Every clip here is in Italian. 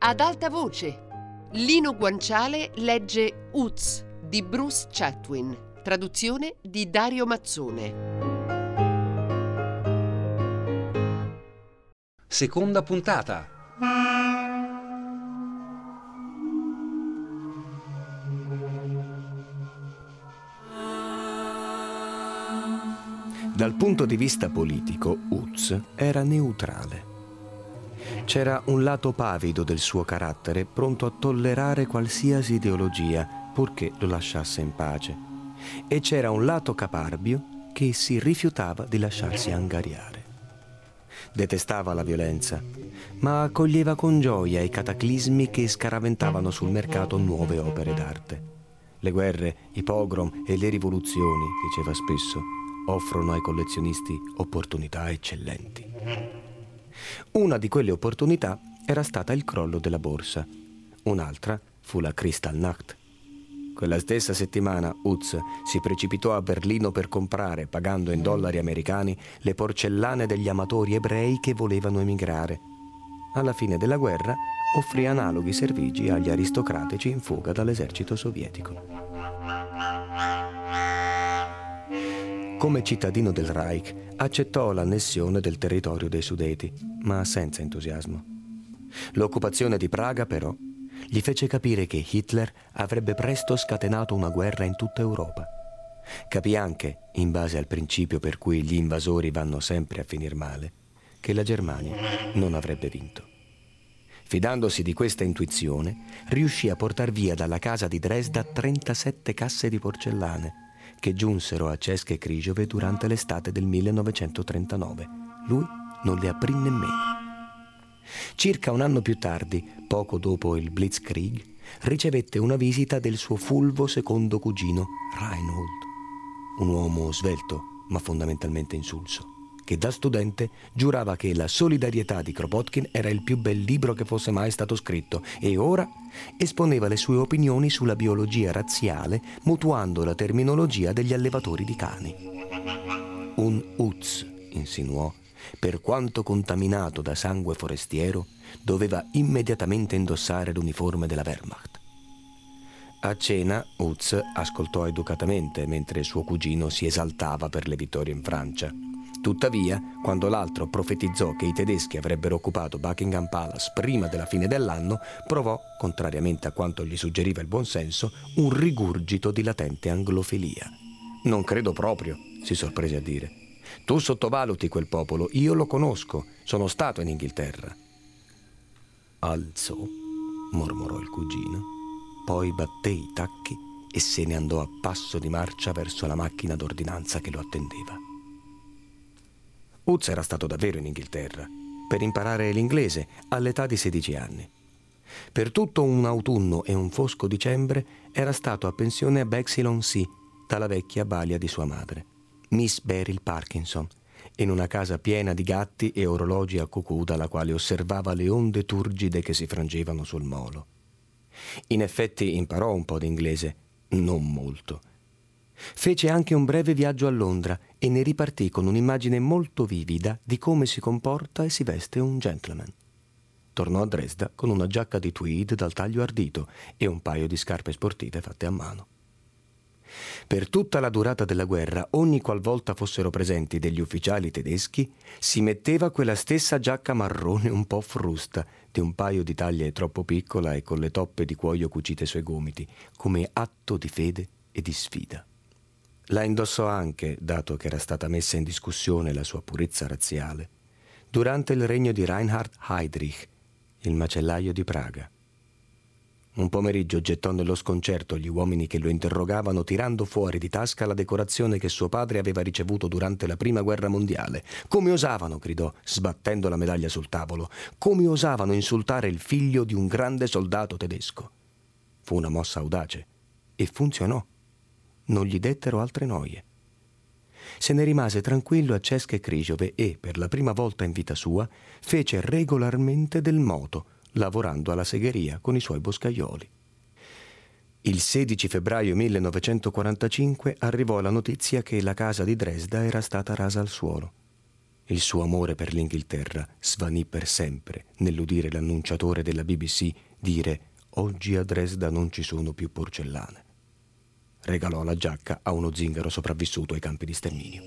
Ad alta voce. Lino Guanciale legge Uz di Bruce Chatwin, traduzione di Dario Mazzone. Seconda puntata. Dal punto di vista politico, Uz era neutrale. C'era un lato pavido del suo carattere, pronto a tollerare qualsiasi ideologia, purché lo lasciasse in pace. E c'era un lato caparbio che si rifiutava di lasciarsi angariare. Detestava la violenza, ma accoglieva con gioia i cataclismi che scaraventavano sul mercato nuove opere d'arte. Le guerre, i pogrom e le rivoluzioni, diceva spesso, offrono ai collezionisti opportunità eccellenti. Una di quelle opportunità era stata il crollo della borsa. Un'altra fu la Kristallnacht. Quella stessa settimana Uz si precipitò a Berlino per comprare, pagando in dollari americani, le porcellane degli amatori ebrei che volevano emigrare. Alla fine della guerra offrì analoghi servigi agli aristocratici in fuga dall'esercito sovietico. Come cittadino del Reich accettò l'annessione del territorio dei Sudeti, ma senza entusiasmo. L'occupazione di Praga, però, gli fece capire che Hitler avrebbe presto scatenato una guerra in tutta Europa. Capì anche, in base al principio per cui gli invasori vanno sempre a finir male, che la Germania non avrebbe vinto. Fidandosi di questa intuizione, riuscì a portar via dalla casa di Dresda 37 casse di porcellane, che giunsero a České Křižové durante l'estate del 1939. Lui non le aprì nemmeno. Circa un anno più tardi, poco dopo il Blitzkrieg, ricevette una visita del suo fulvo secondo cugino Reinhold, un uomo svelto ma fondamentalmente insulso, che da studente giurava che La solidarietà di Kropotkin era il più bel libro che fosse mai stato scritto e ora esponeva le sue opinioni sulla biologia razziale mutuando la terminologia degli allevatori di cani. Un Uz, insinuò, per quanto contaminato da sangue forestiero, doveva immediatamente indossare l'uniforme della Wehrmacht. A cena Uz ascoltò educatamente mentre suo cugino si esaltava per le vittorie in Francia. Tuttavia, quando l'altro profetizzò che i tedeschi avrebbero occupato Buckingham Palace prima della fine dell'anno, provò, contrariamente a quanto gli suggeriva il buonsenso, un rigurgito di latente anglofilia. «Non credo proprio», si sorprese a dire. «Tu sottovaluti quel popolo, io lo conosco, sono stato in Inghilterra». «Alzò», mormorò il cugino, poi batté i tacchi e se ne andò a passo di marcia verso la macchina d'ordinanza che lo attendeva. Uz era stato davvero in Inghilterra per imparare l'inglese all'età di 16 anni. Per tutto un autunno e un fosco dicembre era stato a pensione a Bexhill-on-Sea dalla vecchia balia di sua madre, Miss Beryl Parkinson, in una casa piena di gatti e orologi a cucù dalla quale osservava le onde turgide che si frangevano sul molo. In effetti imparò un po' d'inglese, non molto. Fece anche un breve viaggio a Londra e ne ripartì con un'immagine molto vivida di come si comporta e si veste un gentleman. Tornò a Dresda con una giacca di tweed dal taglio ardito e un paio di scarpe sportive fatte a mano. Per tutta la durata della guerra, ogni qualvolta fossero presenti degli ufficiali tedeschi, si metteva quella stessa giacca marrone un po' frusta, di un paio di taglie troppo piccola e con le toppe di cuoio cucite sui gomiti, come atto di fede e di sfida. La indossò anche, dato che era stata messa in discussione la sua purezza razziale, durante il regno di Reinhard Heydrich, il macellaio di Praga. Un pomeriggio gettò nello sconcerto gli uomini che lo interrogavano tirando fuori di tasca la decorazione che suo padre aveva ricevuto durante la Prima Guerra Mondiale. «Come osavano», gridò, sbattendo la medaglia sul tavolo, «come osavano insultare il figlio di un grande soldato tedesco». Fu una mossa audace e funzionò. Non gli dettero altre noie. Se ne rimase tranquillo a České Křižové e, per la prima volta in vita sua, fece regolarmente del moto, lavorando alla segheria con i suoi boscaioli. Il 16 febbraio 1945 arrivò la notizia che la casa di Dresda era stata rasa al suolo. il suo amore per l'Inghilterra svanì per sempre nell'udire l'annunciatore della BBC dire «Oggi a Dresda non ci sono più porcellane». Regalò la giacca a uno zingaro sopravvissuto ai campi di sterminio.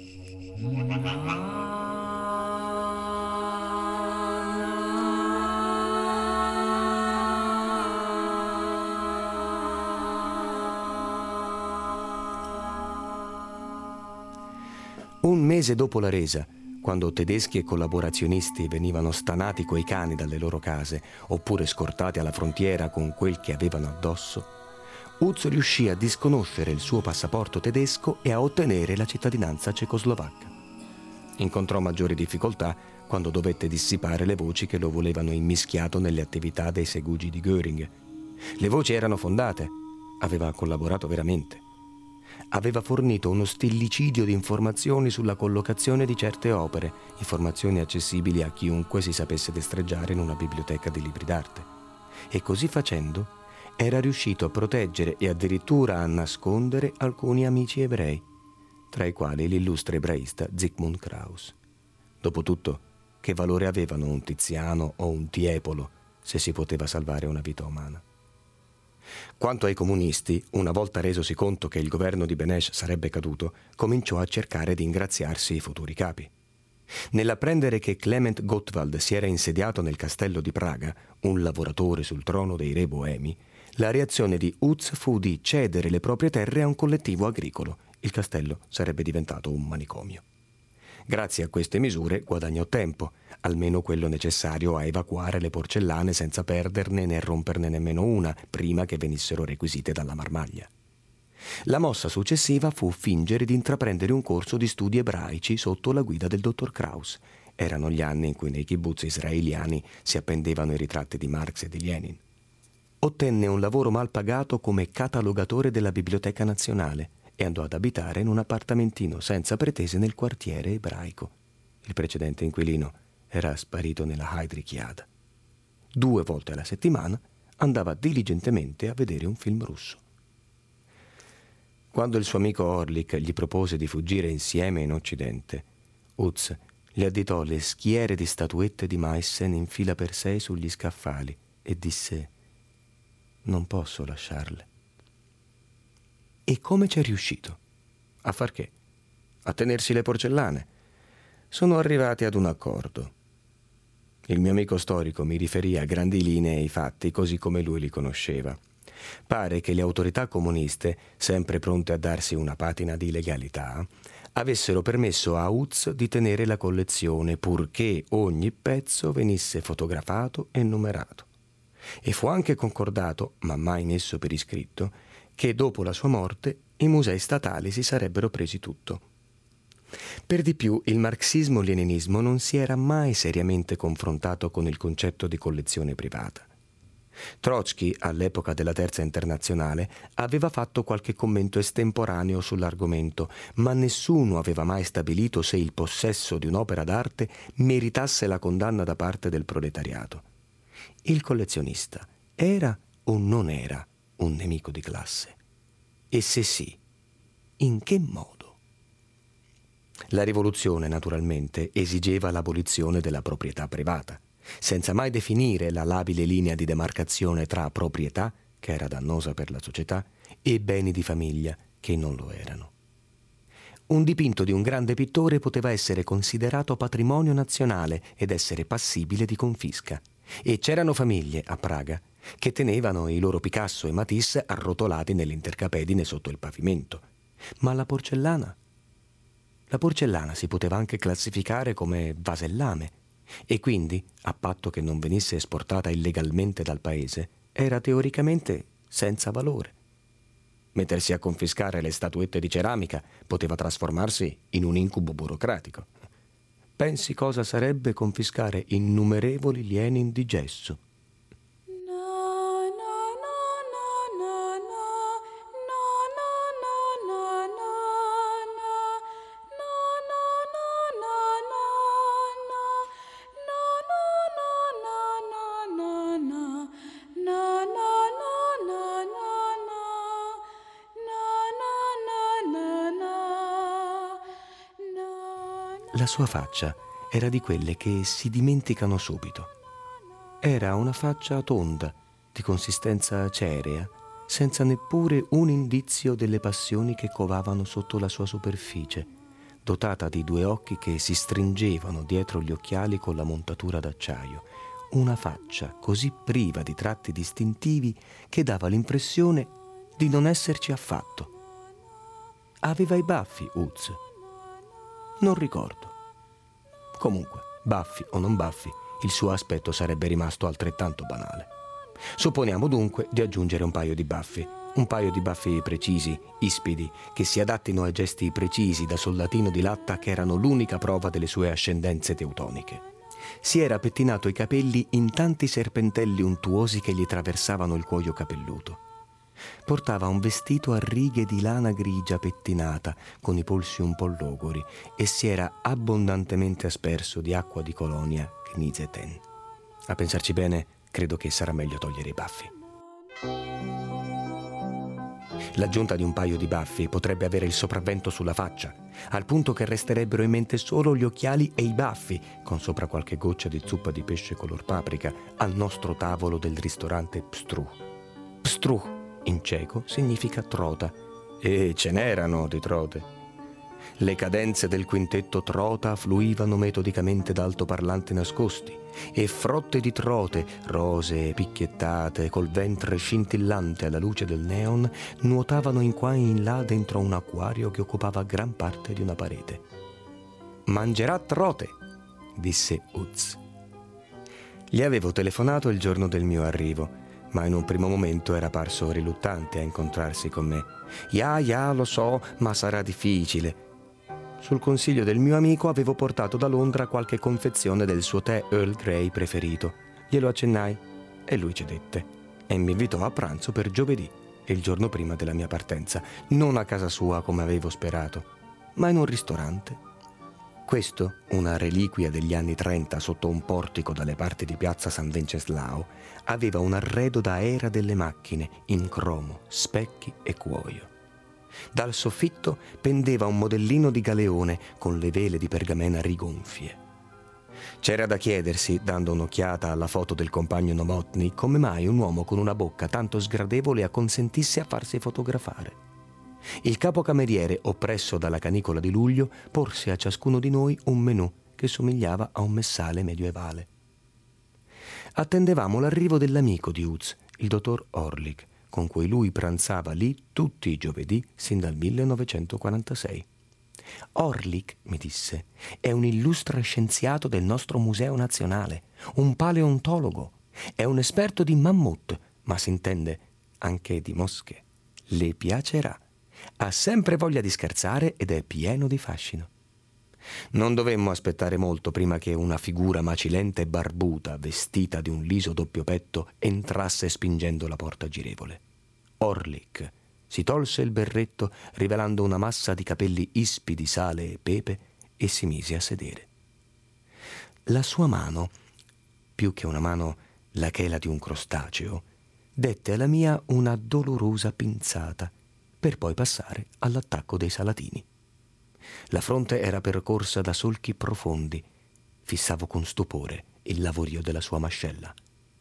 Un mese dopo la resa, quando tedeschi e collaborazionisti venivano stanati coi cani dalle loro case oppure scortati alla frontiera con quel che avevano addosso, Utz riuscì a disconoscere il suo passaporto tedesco e a ottenere la cittadinanza cecoslovacca. Incontrò maggiori difficoltà quando dovette dissipare le voci che lo volevano immischiato nelle attività dei segugi di Göring. Le voci erano fondate, aveva collaborato veramente. Aveva fornito uno stillicidio di informazioni sulla collocazione di certe opere, informazioni accessibili a chiunque si sapesse destreggiare in una biblioteca di libri d'arte. E così facendo era riuscito a proteggere e addirittura a nascondere alcuni amici ebrei, tra i quali l'illustre ebraista Zygmunt Kraus. Dopotutto, che valore avevano un Tiziano o un Tiepolo se si poteva salvare una vita umana? Quanto ai comunisti, una volta resosi conto che il governo di Beneš sarebbe caduto, cominciò a cercare di ingraziarsi i futuri capi. Nell'apprendere che Clement Gottwald si era insediato nel castello di Praga, un lavoratore sul trono dei re boemi, la reazione di Utz fu di cedere le proprie terre a un collettivo agricolo. Il castello sarebbe diventato un manicomio. Grazie a queste misure guadagnò tempo, almeno quello necessario a evacuare le porcellane senza perderne né romperne nemmeno una, prima che venissero requisite dalla marmaglia. La mossa successiva fu fingere di intraprendere un corso di studi ebraici sotto la guida del dottor Kraus. Erano gli anni in cui nei kibbutz israeliani si appendevano i ritratti di Marx e di Lenin. Ottenne un lavoro mal pagato come catalogatore della Biblioteca Nazionale e andò ad abitare in un appartamentino senza pretese nel quartiere ebraico. Il precedente inquilino era sparito nella Heydrichiada. 2 volte alla settimana andava diligentemente a vedere un film russo. Quando il suo amico Orlik gli propose di fuggire insieme in Occidente, Utz gli additò le schiere di statuette di Meissen in fila per 6 sugli scaffali e disse: «Non posso lasciarle». E come c'è riuscito? A far che? A tenersi le porcellane? Sono arrivati ad un accordo. Il mio amico storico mi riferì a grandi linee i fatti così come lui li conosceva. Pare che le autorità comuniste, sempre pronte a darsi una patina di legalità, avessero permesso a Utz di tenere la collezione purché ogni pezzo venisse fotografato e numerato. E fu anche concordato, ma mai messo per iscritto, che dopo la sua morte i musei statali si sarebbero presi tutto. Per di più, il marxismo-leninismo non si era mai seriamente confrontato con il concetto di collezione privata. Trotsky, all'epoca della Terza Internazionale, aveva fatto qualche commento estemporaneo sull'argomento, ma nessuno aveva mai stabilito se il possesso di un'opera d'arte meritasse la condanna da parte del proletariato. Il collezionista era o non era un nemico di classe? E se sì, in che modo? La rivoluzione, naturalmente, esigeva l'abolizione della proprietà privata, senza mai definire la labile linea di demarcazione tra proprietà, che era dannosa per la società, e beni di famiglia, che non lo erano. Un dipinto di un grande pittore poteva essere considerato patrimonio nazionale ed essere passibile di confisca. E c'erano famiglie a Praga che tenevano i loro Picasso e Matisse arrotolati nell'intercapedine sotto il pavimento. Ma la porcellana? La porcellana si poteva anche classificare come vasellame e quindi, a patto che non venisse esportata illegalmente dal paese, era teoricamente senza valore. Mettersi a confiscare le statuette di ceramica poteva trasformarsi in un incubo burocratico. Pensi cosa sarebbe confiscare innumerevoli Lenin di gesso. La sua faccia era di quelle che si dimenticano subito. Era una faccia tonda, di consistenza cerea, senza neppure un indizio delle passioni che covavano sotto la sua superficie, dotata di 2 occhi che si stringevano dietro gli occhiali con la montatura d'acciaio. Una faccia così priva di tratti distintivi che dava l'impressione di non esserci affatto. Aveva i baffi, Utz? Non ricordo. Comunque, baffi o non baffi, il suo aspetto sarebbe rimasto altrettanto banale. Supponiamo dunque di aggiungere un paio di baffi precisi, ispidi, che si adattino ai gesti precisi da soldatino di latta che erano l'unica prova delle sue ascendenze teutoniche. Si era pettinato i capelli in tanti serpentelli untuosi che gli traversavano il cuoio capelluto. Portava un vestito a righe di lana grigia pettinata, con i polsi un po' logori, e si era abbondantemente asperso di acqua di colonia Knizeten. A pensarci bene, credo che sarà meglio togliere i baffi. L'aggiunta di un paio di baffi potrebbe avere il sopravvento sulla faccia, al punto che resterebbero in mente solo gli occhiali e i baffi, con sopra qualche goccia di zuppa di pesce color paprika, al nostro tavolo del ristorante Pstruh. Pstruh in ceco significa trota, e ce n'erano di trote. Le cadenze del quintetto trota fluivano metodicamente da altoparlanti nascosti, e frotte di trote, rosee, picchiettate, col ventre scintillante alla luce del neon, nuotavano in qua e in là dentro un acquario che occupava gran parte di una parete. «Mangerà trote», disse Utz. Gli avevo telefonato il giorno del mio arrivo, ma in un primo momento era parso riluttante a incontrarsi con me. «Ya, lo so, ma sarà difficile». Sul consiglio del mio amico avevo portato da Londra qualche confezione del suo tè Earl Grey preferito. Glielo accennai e lui cedette e mi invitò a pranzo per giovedì, il giorno prima della mia partenza, non a casa sua come avevo sperato, ma in un ristorante. Questo, una reliquia degli anni 30 sotto un portico dalle parti di piazza San Venceslao, aveva un arredo da era delle macchine in cromo, specchi e cuoio. Dal soffitto pendeva un modellino di galeone con le vele di pergamena rigonfie. C'era da chiedersi, dando un'occhiata alla foto del compagno Novotny, come mai un uomo con una bocca tanto sgradevole acconsentisse a farsi fotografare. Il capocameriere, oppresso dalla canicola di luglio, porse a ciascuno di noi un menù che somigliava a un messale medievale. Attendevamo l'arrivo dell'amico di Utz, il dottor Orlik, con cui lui pranzava lì tutti i giovedì sin dal 1946. Orlik, mi disse, è un illustre scienziato del nostro museo nazionale, un paleontologo, è un esperto di mammut, ma si intende anche di mosche. Le piacerà. Ha sempre voglia di scherzare ed è pieno di fascino. Non dovemmo aspettare molto prima che una figura macilenta e barbuta, vestita di un liso doppio petto, entrasse spingendo la porta girevole. Orlik si tolse il berretto, rivelando una massa di capelli ispi di sale e pepe, e si mise a sedere. La sua mano, più che una mano la chela di un crostaceo, dette alla mia una dolorosa pinzata, per poi passare all'attacco dei salatini. La fronte era percorsa da solchi profondi. Fissavo con stupore il lavorio della sua mascella.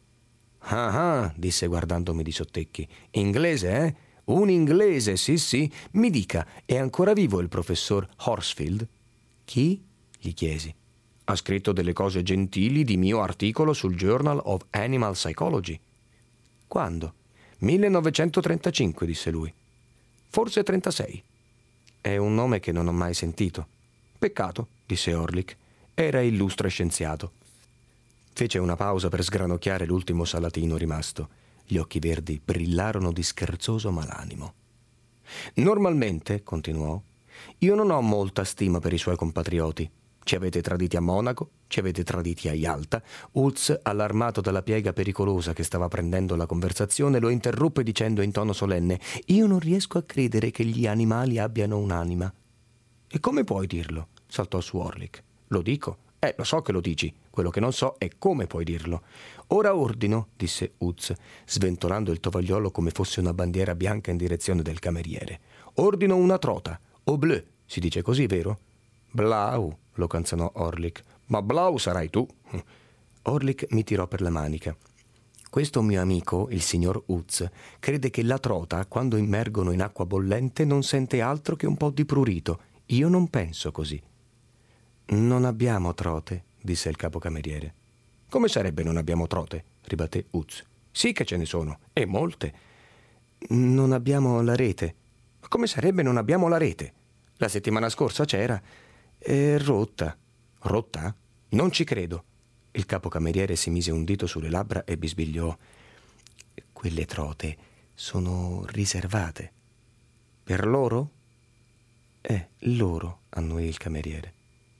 «Ah, disse guardandomi di sottecchi. «Inglese, eh? Un inglese, sì. Mi dica, è ancora vivo il professor Horsfield?» «Chi?» gli chiesi. «Ha scritto delle cose gentili di mio articolo sul Journal of Animal Psychology». «Quando?» «1935», disse lui. «Forse 36. È un nome che non ho mai sentito». «Peccato», disse Orlik. «Era illustre scienziato». Fece una pausa per sgranocchiare l'ultimo salatino rimasto. Gli occhi verdi brillarono di scherzoso malanimo. «Normalmente», continuò, «io non ho molta stima per i suoi compatrioti. Ci avete traditi a Monaco, ci avete traditi a Yalta». Utz, allarmato dalla piega pericolosa che stava prendendo la conversazione, lo interruppe dicendo in tono solenne: «Io non riesco a credere che gli animali abbiano un'anima». «E come puoi dirlo?» saltò su Orlik. «Lo dico. Lo so che lo dici. Quello che non so è come puoi dirlo». «Ora ordino», disse Utz, sventolando il tovagliolo come fosse una bandiera bianca in direzione del cameriere. «Ordino una trota. Au bleu, si dice così, vero?» «Blau», lo canzonò Orlik. Ma blau sarai tu. Orlik mi tirò per la manica. Questo mio amico, il signor Utz, crede che la trota, quando immergono in acqua bollente, non sente altro che un po' di prurito. Io non penso così. Non abbiamo trote, disse il capocameriere. Come sarebbe non abbiamo trote? Ribatté Utz. Sì che ce ne sono, e molte. Non abbiamo la rete. Come sarebbe non abbiamo la rete? La settimana scorsa c'era. È rotta. Rotta? Non ci credo. Il capocameriere si mise un dito sulle labbra e bisbigliò. Quelle trote sono riservate. Per loro? Loro, annuì il cameriere.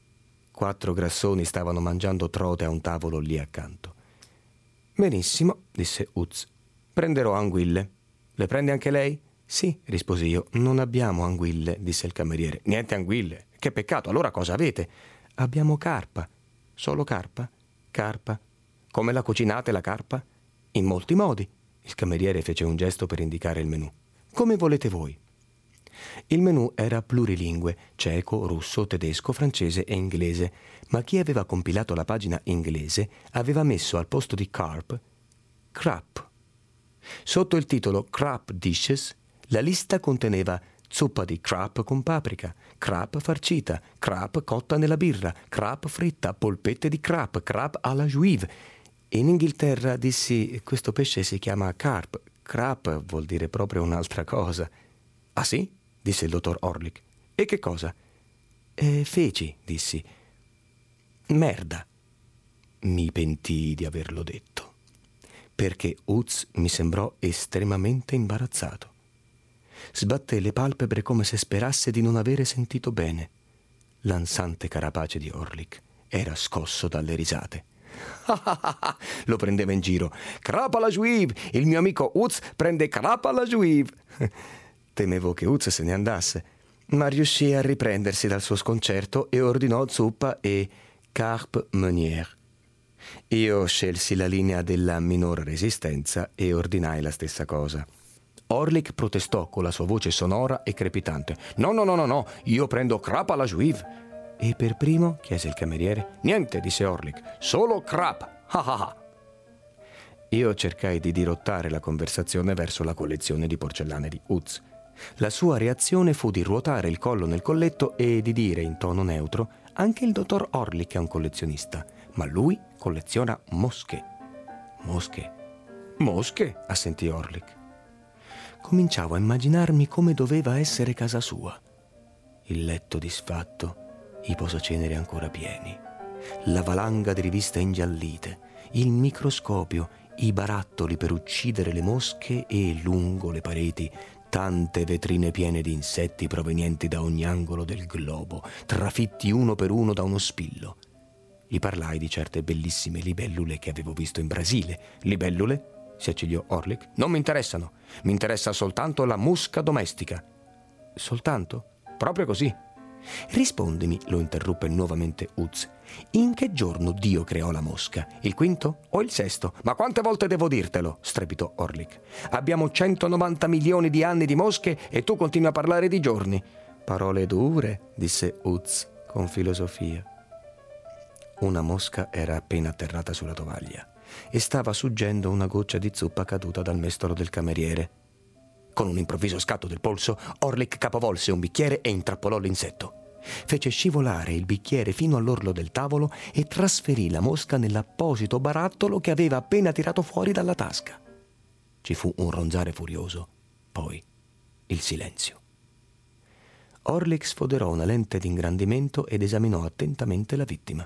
4 grassoni stavano mangiando trote a un tavolo lì accanto. Benissimo, disse Utz. Prenderò anguille. Le prende anche lei? Sì, risposi io. Non abbiamo anguille, disse il cameriere. Niente anguille? Che peccato, allora cosa avete? Abbiamo carpa. Solo carpa? Carpa. Come la cucinate la carpa? In molti modi. Il cameriere fece un gesto per indicare il menù. Come volete voi. Il menù era plurilingue, ceco, russo, tedesco, francese e inglese, ma chi aveva compilato la pagina inglese aveva messo al posto di carp, crap. Sotto il titolo Crap Dishes, la lista conteneva zuppa di crap con paprika, crap farcita, crap cotta nella birra, crap fritta, polpette di crap, crap alla juive. In Inghilterra dissi, questo pesce si chiama carp, crap vuol dire proprio un'altra cosa. Ah sì? Disse il dottor Orlik. E che cosa? Feci, dissi. Merda. Mi pentii di averlo detto, perché Utz mi sembrò estremamente imbarazzato. Sbatté le palpebre come se sperasse di non avere sentito bene. L'ansante carapace di Orlik era scosso dalle risate. Lo prendeva in giro. Crap alla juive! Il mio amico Utz prende crap alla juive! Temevo che Utz se ne andasse, ma riuscì a riprendersi dal suo sconcerto e ordinò zuppa e carpe meunière. Io scelsi la linea della minor resistenza e ordinai la stessa cosa. Orlik protestò con la sua voce sonora e crepitante. No, io prendo crap alla juive. E per primo? Chiese il cameriere. Niente, disse Orlik, solo crap. Io cercai di dirottare la conversazione verso la collezione di porcellane di Utz. La sua reazione fu di ruotare il collo nel colletto e di dire in tono neutro: anche il dottor Orlik è un collezionista, ma lui colleziona mosche. Mosche? Assentì Orlik. Cominciavo a immaginarmi come doveva essere casa sua. Il letto disfatto, i posaceneri ancora pieni, la valanga di riviste ingiallite, il microscopio, i barattoli per uccidere le mosche e, lungo le pareti, tante vetrine piene di insetti provenienti da ogni angolo del globo, trafitti uno per uno da uno spillo. Gli parlai di certe bellissime libellule che avevo visto in Brasile. Libellule? Si accigliò Orlik. Non mi interessano. Mi interessa soltanto la musca domestica. Soltanto? Proprio così. Rispondimi, lo interruppe nuovamente Utz. In che giorno Dio creò la mosca? Il quinto o il sesto? Ma quante volte devo dirtelo? Strepitò Orlik. Abbiamo 190 milioni di anni di mosche e tu continui a parlare di giorni. Parole dure, disse Utz con filosofia. Una mosca era appena atterrata sulla tovaglia e stava suggendo una goccia di zuppa caduta dal mestolo del cameriere. Con un improvviso scatto del polso, Orlik capovolse un bicchiere e intrappolò l'insetto. Fece scivolare il bicchiere fino all'orlo del tavolo e trasferì la mosca nell'apposito barattolo che aveva appena tirato fuori dalla tasca. Ci fu un ronzare furioso, poi il silenzio. Orlik sfoderò una lente d'ingrandimento ed esaminò attentamente la vittima.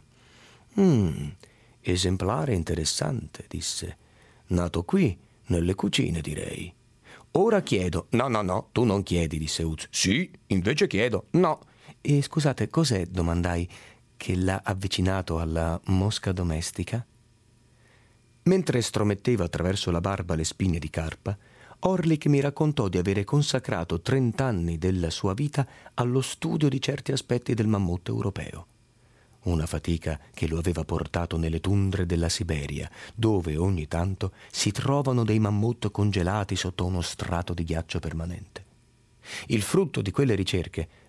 Esemplare interessante, disse. Nato qui, nelle cucine, direi. Ora chiedo. No, tu non chiedi, disse Utz. Sì, invece chiedo. No. E scusate, cos'è, domandai, che l'ha avvicinato alla mosca domestica? Mentre strometteva attraverso la barba le spine di carpa, Orlik mi raccontò di avere consacrato 30 anni della sua vita allo studio di certi aspetti del mammut europeo. Una fatica che lo aveva portato nelle tundre della Siberia, dove ogni tanto si trovano dei mammut congelati sotto uno strato di ghiaccio permanente. Il frutto di quelle ricerche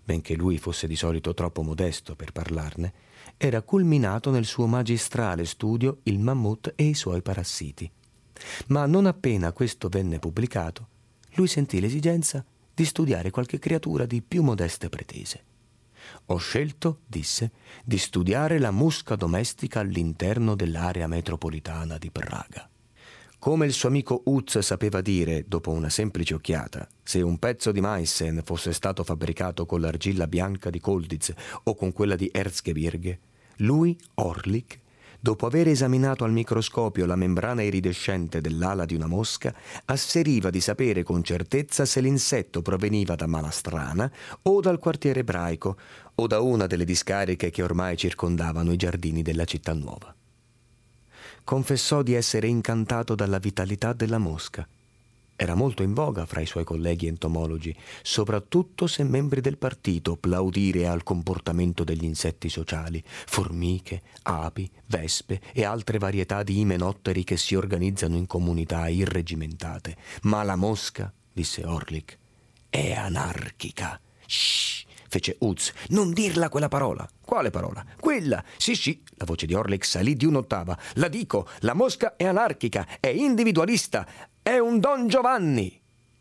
benché lui fosse di solito troppo modesto per parlarne, era culminato nel suo magistrale studio Il mammut e i suoi parassiti. Ma non appena questo venne pubblicato, lui sentì l'esigenza di studiare qualche creatura di più modeste pretese. «Ho scelto», disse, «di studiare la musca domestica all'interno dell'area metropolitana di Praga». Come il suo amico Utz sapeva dire, dopo una semplice occhiata, se un pezzo di Meissen fosse stato fabbricato con l'argilla bianca di Colditz o con quella di Erzgebirge, lui, Orlik, dopo aver esaminato al microscopio la membrana iridescente dell'ala di una mosca, asseriva di sapere con certezza se l'insetto proveniva da Malastrana o dal quartiere ebraico o da una delle discariche che ormai circondavano i giardini della città nuova. Confessò di essere incantato dalla vitalità della mosca. Era molto in voga fra i suoi colleghi entomologi, soprattutto se membri del partito, plaudire al comportamento degli insetti sociali, formiche, api, vespe e altre varietà di imenotteri che si organizzano in comunità irregimentate. Ma la mosca, disse Orlik, è anarchica. Shh, fece Utz, non dirla quella parola. Quale parola? Quella! Sì, la voce di Orlik salì di un'ottava. La dico, la mosca è anarchica, è individualista, è un Don Giovanni!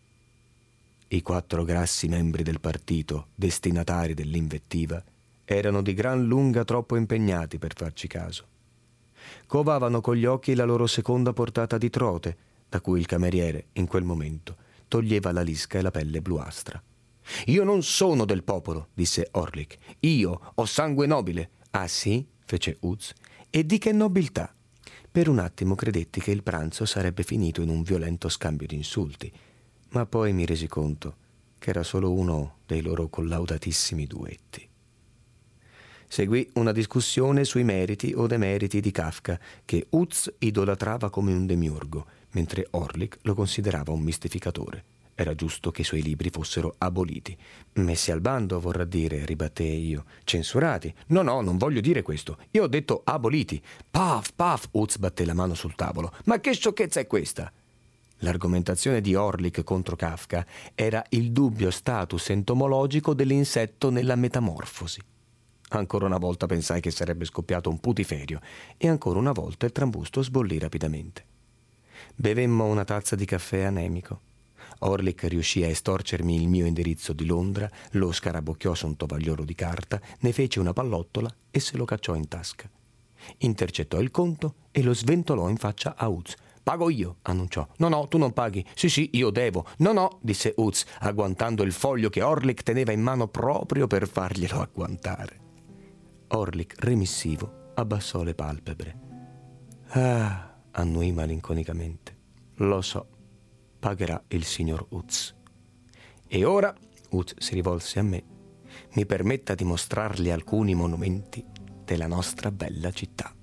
I 4 grassi membri del partito, destinatari dell'invettiva, erano di gran lunga troppo impegnati per farci caso. Covavano con gli occhi la loro seconda portata di trote, da cui il cameriere, in quel momento, toglieva la lisca e la pelle bluastra. «Io non sono del popolo», disse Orlik. «Io ho sangue nobile». «Ah sì?» fece Utz. «E di che nobiltà?» Per un attimo credetti che il pranzo sarebbe finito in un violento scambio di insulti, ma poi mi resi conto che era solo uno dei loro collaudatissimi duetti. Seguì una discussione sui meriti o demeriti di Kafka, che Utz idolatrava come un demiurgo, mentre Orlik lo considerava un mistificatore. Era giusto che i suoi libri fossero aboliti. «Messi al bando, vorrà dire», ribattei io. «Censurati». No, non voglio dire questo. Io ho detto aboliti». «Paf, Utz batté la mano sul tavolo. «Ma che sciocchezza è questa?» L'argomentazione di Orlik contro Kafka era il dubbio status entomologico dell'insetto nella metamorfosi. Ancora una volta pensai che sarebbe scoppiato un putiferio e ancora una volta il trambusto sbollì rapidamente. Bevemmo una tazza di caffè anemico. Orlik riuscì a estorcermi il mio indirizzo di Londra, lo scarabocchiò su un tovagliolo di carta, ne fece una pallottola e se lo cacciò in tasca. Intercettò il conto e lo sventolò in faccia a Utz. «Pago io», annunciò. «No, tu non paghi». Sì, io devo». «No», disse Utz, agguantando il foglio che Orlik teneva in mano proprio per farglielo agguantare. Orlik, remissivo, abbassò le palpebre. «Ah», annuì malinconicamente. «Lo so. Pagherà il signor Utz». «E ora», Utz si rivolse a me, «mi permetta di mostrarle alcuni monumenti della nostra bella città».